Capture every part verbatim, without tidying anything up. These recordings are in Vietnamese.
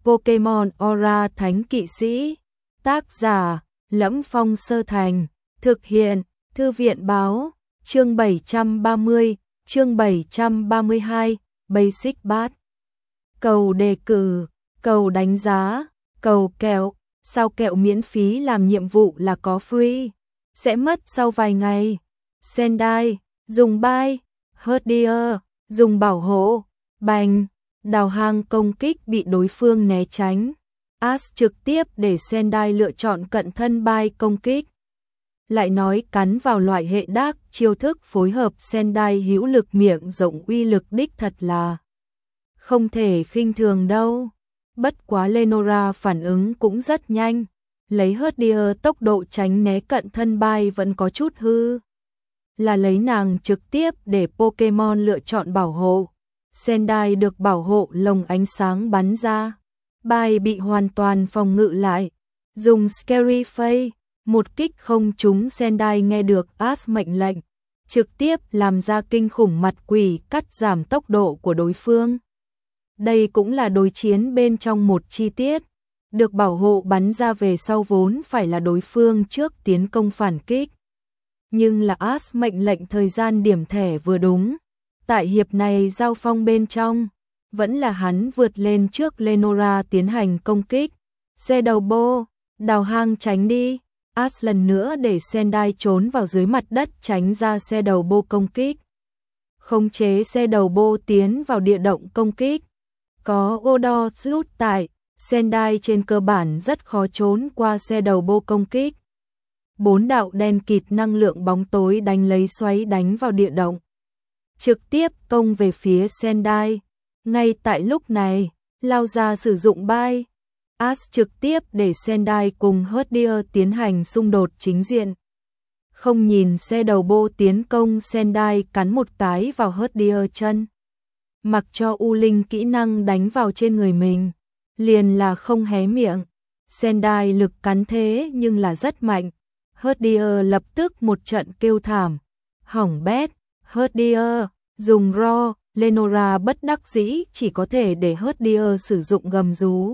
Pokemon Aura Thánh Kỵ Sĩ. Tác giả: Lẫm Phong Sơ Thành. Thực hiện: Thư viện báo. Chương bảy trăm ba mươi, chương bảy trăm ba mươi hai, Basic Bat. Cầu đề cử, cầu đánh giá, cầu kẹo, sao kẹo miễn phí làm nhiệm vụ là có free, sẽ mất sau vài ngày. Sendai, dùng bye, Herdier, dùng bảo hộ, bành, đào hang công kích bị đối phương né tránh. Ash trực tiếp để Sendai lựa chọn cận thân bye công kích. Lại nói cắn vào loại hệ đắc, chiêu thức phối hợp Sendai hữu lực miệng rộng uy lực đích thật là không thể khinh thường đâu. Bất quá Lenora phản ứng cũng rất nhanh, lấy Herdier tốc độ tránh né cận thân bye vẫn có chút hư. Là lấy nàng trực tiếp để Pokemon lựa chọn bảo hộ. Sendai được bảo hộ lồng ánh sáng bắn ra. Bye bị hoàn toàn phòng ngự lại. Dùng Scary Face, một kích không trúng. Sendai nghe được Ash mệnh lệnh, trực tiếp làm ra kinh khủng mặt quỷ cắt giảm tốc độ của đối phương. Đây cũng là đối chiến bên trong một chi tiết. Được bảo hộ bắn ra về sau vốn phải là đối phương trước tiến công phản kích. Nhưng là Ash mệnh lệnh thời gian điểm thẻ vừa đúng. Tại hiệp này giao phong bên trong, vẫn là hắn vượt lên trước Lenora tiến hành công kích. Xe đầu bô, đào hang tránh đi. Ash lần nữa để Sendai trốn vào dưới mặt đất tránh ra xe đầu bô công kích. Khống chế xe đầu bô tiến vào địa động công kích. Có Odor Sleuth tại, Sendai trên cơ bản rất khó trốn qua xe đầu bô công kích. Bốn đạo đen kịt năng lượng bóng tối đánh lấy xoáy đánh vào địa động, trực tiếp công về phía Sendai. Ngay tại lúc này, lao ra sử dụng bye. Ash trực tiếp để Sendai cùng Herdier tiến hành xung đột chính diện. Không nhìn xe đầu bô tiến công, Sendai cắn một cái vào Herdier chân. Mặc cho U Linh kỹ năng đánh vào trên người mình, liền là không hé miệng. Sendai lực cắn thế nhưng là rất mạnh. Herdier lập tức một trận kêu thảm. Hỏng bét, Herdier, dùng Raw. Lenora bất đắc dĩ chỉ có thể để Herdier sử dụng gầm rú,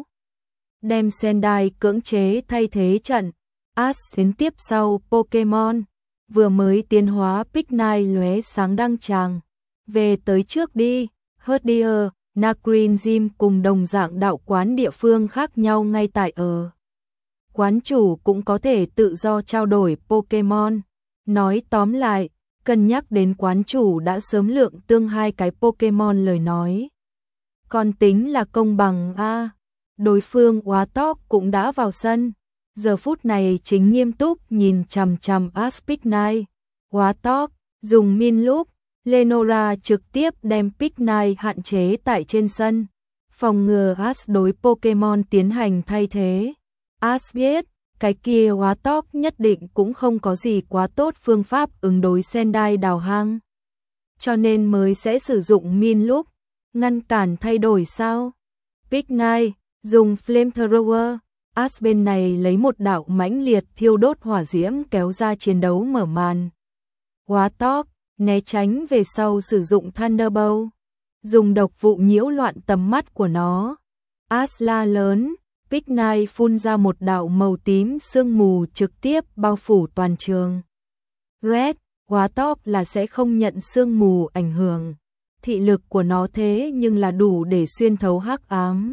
đem Sendai cưỡng chế thay thế trận. Ash đến tiếp sau Pokemon vừa mới tiến hóa Picnic lóe sáng đăng tràng. Về tới trước đi. Herdier, Nacrin Gym cùng đồng dạng đạo quán địa phương khác nhau ngay tại ở. Quán chủ cũng có thể tự do trao đổi Pokemon. Nói tóm lại, cân nhắc đến quán chủ đã sớm lượng tương hai cái Pokemon lời nói. Còn tính là công bằng a. Đối phương Wartork cũng đã vào sân. Giờ phút này chính nghiêm túc nhìn chằm chằm Ash Picnic. Wartork, dùng Min Loop. Lenora trực tiếp đem Picnic hạn chế tại trên sân. Phòng ngừa Ash đối Pokemon tiến hành thay thế. Ash biết, cái kia Wartork nhất định cũng không có gì quá tốt phương pháp ứng đối Sendai đào hang. Cho nên mới sẽ sử dụng Min Loop, ngăn cản thay đổi sao. Picnic, dùng Flamethrower. Ash bên này lấy một đạo mãnh liệt thiêu đốt hỏa diễm kéo ra chiến đấu mở màn. Wartork, né tránh về sau sử dụng Thunderbolt. Dùng độc vụ nhiễu loạn tầm mắt của nó. Ash la lớn. Picnic phun ra một đạo màu tím sương mù trực tiếp bao phủ toàn trường. Red, Wartork là sẽ không nhận sương mù ảnh hưởng. Thị lực của nó thế nhưng là đủ để xuyên thấu hắc ám.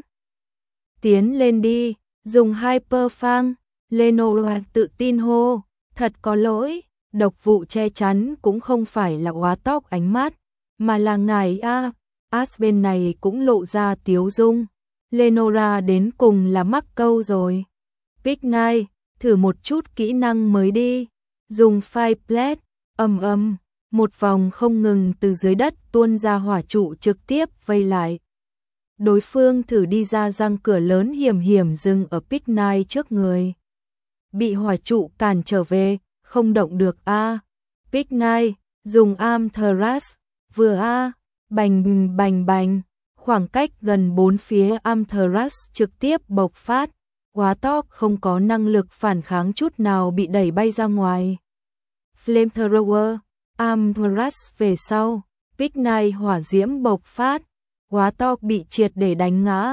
Tiến lên đi, dùng Hyper Fang. Lenora tự tin hô, thật có lỗi, độc vụ che chắn cũng không phải là Wartork ánh mắt, mà là ngài a. Ash bên này cũng lộ ra tiếu dung. Lenora đến cùng là mắc câu rồi. Picnic, thử một chút kỹ năng mới đi. Dùng Fireblast, ầm ầm, một vòng không ngừng từ dưới đất tuôn ra hỏa trụ trực tiếp vây lại. Đối phương thử đi ra răng cửa lớn hiểm hiểm dừng ở Picnic trước người. Bị hỏa trụ cản trở về, không động được a. À. Picnic, dùng Amethyst, vừa a, à, bành bành bành. Khoảng cách gần bốn phía Amethyst trực tiếp bộc phát. Wartork không có năng lực phản kháng chút nào bị đẩy bay ra ngoài. Flamethrower, Amethyst về sau. Picnic hỏa diễm bộc phát. Wartork bị triệt để đánh ngã.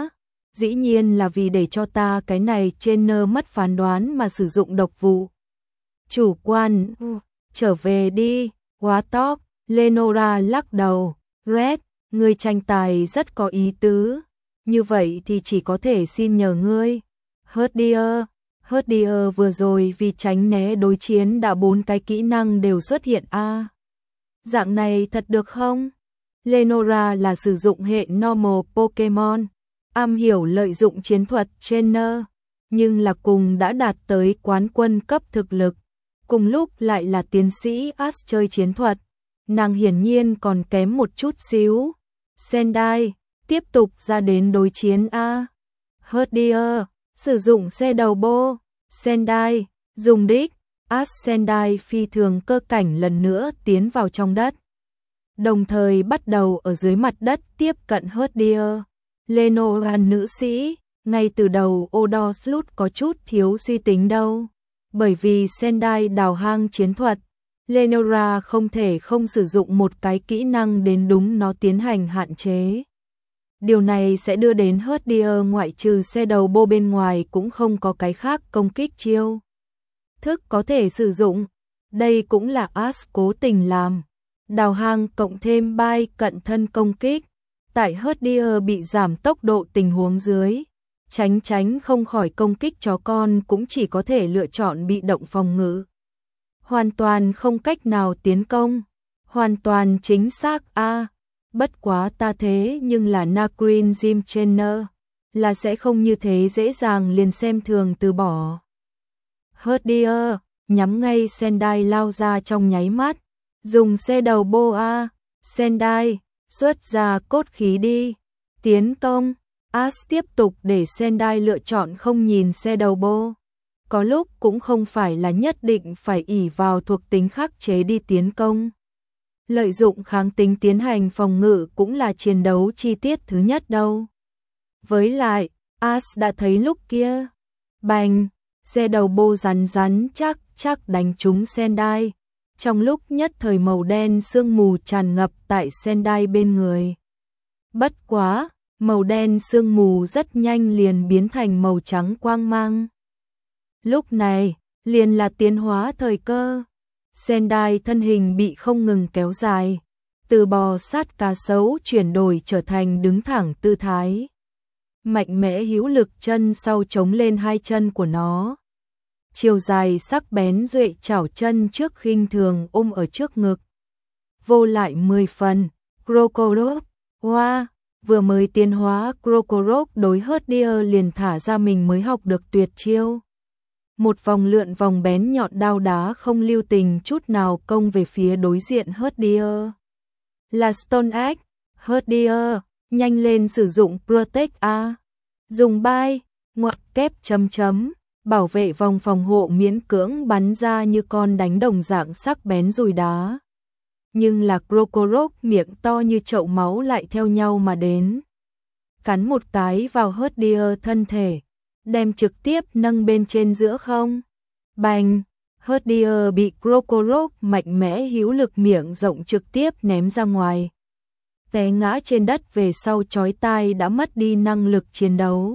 Dĩ nhiên là vì để cho ta cái này trên nơ mất phán đoán mà sử dụng độc vụ. Chủ quan, trở về đi, quá tóc, Lenora lắc đầu, Red, ngươi tranh tài rất có ý tứ, như vậy thì chỉ có thể xin nhờ ngươi. Herdier, Herdier vừa rồi vì tránh né đối chiến đã bốn cái kỹ năng đều xuất hiện a. À, dạng này thật được không? Lenora là sử dụng hệ normal Pokemon, am hiểu lợi dụng chiến thuật trainer, nhưng là cùng đã đạt tới quán quân cấp thực lực, cùng lúc lại là tiến sĩ Ash chơi chiến thuật, nàng hiển nhiên còn kém một chút xíu. Sendai, tiếp tục ra đến đối chiến a. Herdier, sử dụng xe đầu bô, Sendai, dùng đích, Ash Sendai phi thường cơ cảnh lần nữa tiến vào trong đất, đồng thời bắt đầu ở dưới mặt đất tiếp cận Herdier. Lenora nữ sĩ, ngay từ đầu Odoslut có chút thiếu suy tính đâu, bởi vì Sendai đào hang chiến thuật, Lenora không thể không sử dụng một cái kỹ năng đến đúng nó tiến hành hạn chế. Điều này sẽ đưa đến Herdier ngoại trừ xe đầu bô bên ngoài cũng không có cái khác công kích chiêu thức có thể sử dụng. Đây cũng là Ash cố tình làm. Đào hang cộng thêm bay cận thân công kích. Tại Herdier bị giảm tốc độ tình huống dưới, tránh tránh không khỏi công kích chó con cũng chỉ có thể lựa chọn bị động phòng ngự. Hoàn toàn không cách nào tiến công. Hoàn toàn chính xác a. À, bất quá ta thế nhưng là Nacrin Gym Trainer, là sẽ không như thế dễ dàng liền xem thường từ bỏ. Herdier, nhắm ngay Sendai lao ra trong nháy mắt, dùng xe đầu bô a. Sendai, xuất ra cốt khí đi, tiến công. Ash tiếp tục để Sendai lựa chọn không nhìn xe đầu bô. Có lúc cũng không phải là nhất định phải ỷ vào thuộc tính khắc chế đi tiến công. Lợi dụng kháng tính tiến hành phòng ngự cũng là chiến đấu chi tiết thứ nhất đâu. Với lại, Ash đã thấy lúc kia, bành, xe đầu bô rắn rắn chắc chắc đánh trúng Sendai. Trong lúc nhất thời màu đen sương mù tràn ngập tại Sendai bên người. Bất quá, màu đen sương mù rất nhanh liền biến thành màu trắng quang mang. Lúc này, liền là tiến hóa thời cơ. Sendai thân hình bị không ngừng kéo dài, từ bò sát cá sấu chuyển đổi trở thành đứng thẳng tư thái. Mạnh mẽ hữu lực chân sau chống lên hai chân của nó. Chiều dài sắc bén duệ chảo chân trước khinh thường ôm ở trước ngực. Vô lại mười phần, Krokorok, hoa, vừa mới tiến hóa Krokorok đối Herdier liền thả ra mình mới học được tuyệt chiêu. Một vòng lượn vòng bén nhọn đao đá không lưu tình chút nào công về phía đối diện Herdier. Là Stone Axe, Herdier, nhanh lên sử dụng Protect A. Dùng bay, ngoặc kép chấm chấm. Bảo vệ vòng phòng hộ miễn cưỡng bắn ra như con đánh đồng dạng sắc bén dùi đá. Nhưng là Krokorok miệng to như chậu máu lại theo nhau mà đến. Cắn một cái vào Herdier thân thể, đem trực tiếp nâng bên trên giữa không. Bành, Herdier bị Krokorok mạnh mẽ hữu lực miệng rộng trực tiếp ném ra ngoài. Té ngã trên đất về sau chói tai đã mất đi năng lực chiến đấu.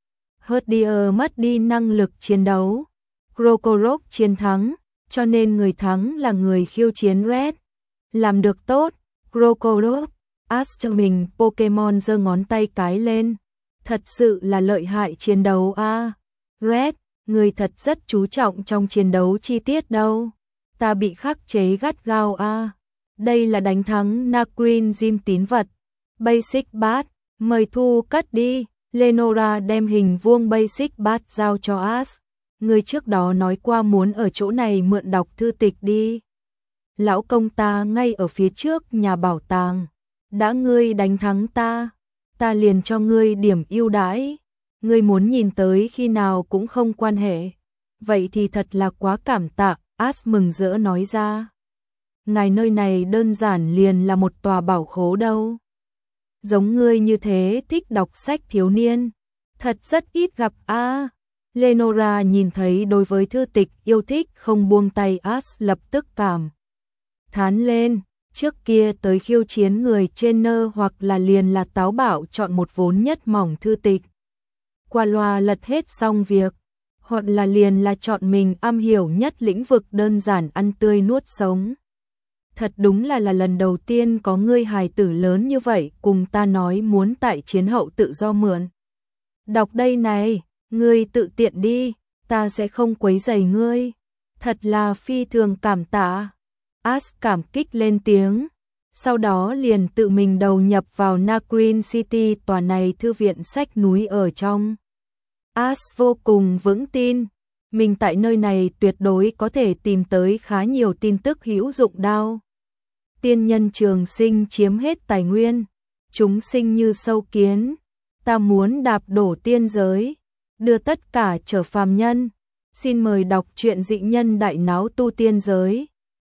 Herdier mất đi năng lực chiến đấu. Krokorok chiến thắng, cho nên người thắng là người khiêu chiến Red. Làm được tốt, Krokorok. Ash cho mình Pokemon giơ ngón tay cái lên. Thật sự là lợi hại chiến đấu a. À, Red, người thật rất chú trọng trong chiến đấu chi tiết đâu. Ta bị khắc chế gắt gao a. À, đây là đánh thắng Nacrin Gym tín vật. Basic Bat, mời thu cất đi. Lenora đem hình vuông Basic Bat giao cho Ash. Người trước đó nói qua muốn ở chỗ này mượn đọc thư tịch đi. Lão công ta ngay ở phía trước nhà bảo tàng. Đã ngươi đánh thắng ta, ta liền cho ngươi điểm ưu đãi. Ngươi muốn nhìn tới khi nào cũng không quan hệ. Vậy thì thật là quá cảm tạ, Ash mừng rỡ nói ra. Ngài nơi này đơn giản liền là một tòa bảo khố đâu. Giống ngươi như thế thích đọc sách thiếu niên, thật rất ít gặp a. À, Lenora nhìn thấy đối với thư tịch yêu thích không buông tay Ash lập tức cảm thán lên. Trước kia tới khiêu chiến người trainer hoặc là liền là táo bạo chọn một vốn nhất mỏng thư tịch. qua loa lật hết xong việc, hoặc là liền là chọn mình am hiểu nhất lĩnh vực đơn giản ăn tươi nuốt sống. Thật đúng là là lần đầu tiên có ngươi hài tử lớn như vậy cùng ta nói muốn tại chiến hậu tự do mượn. Đọc đây này, ngươi tự tiện đi, ta sẽ không quấy rầy ngươi. Thật là phi thường cảm tạ. Ash cảm kích lên tiếng, sau đó liền tự mình đầu nhập vào Nagrin City, tòa này thư viện sách núi ở trong. Ash vô cùng vững tin, mình tại nơi này tuyệt đối có thể tìm tới khá nhiều tin tức hữu dụng đao. Tiên nhân trường sinh chiếm hết tài nguyên, chúng sinh như sâu kiến, ta muốn đạp đổ tiên giới, đưa tất cả trở phàm nhân. Xin mời đọc truyện Dị Nhân Đại Náo Tu Tiên Giới.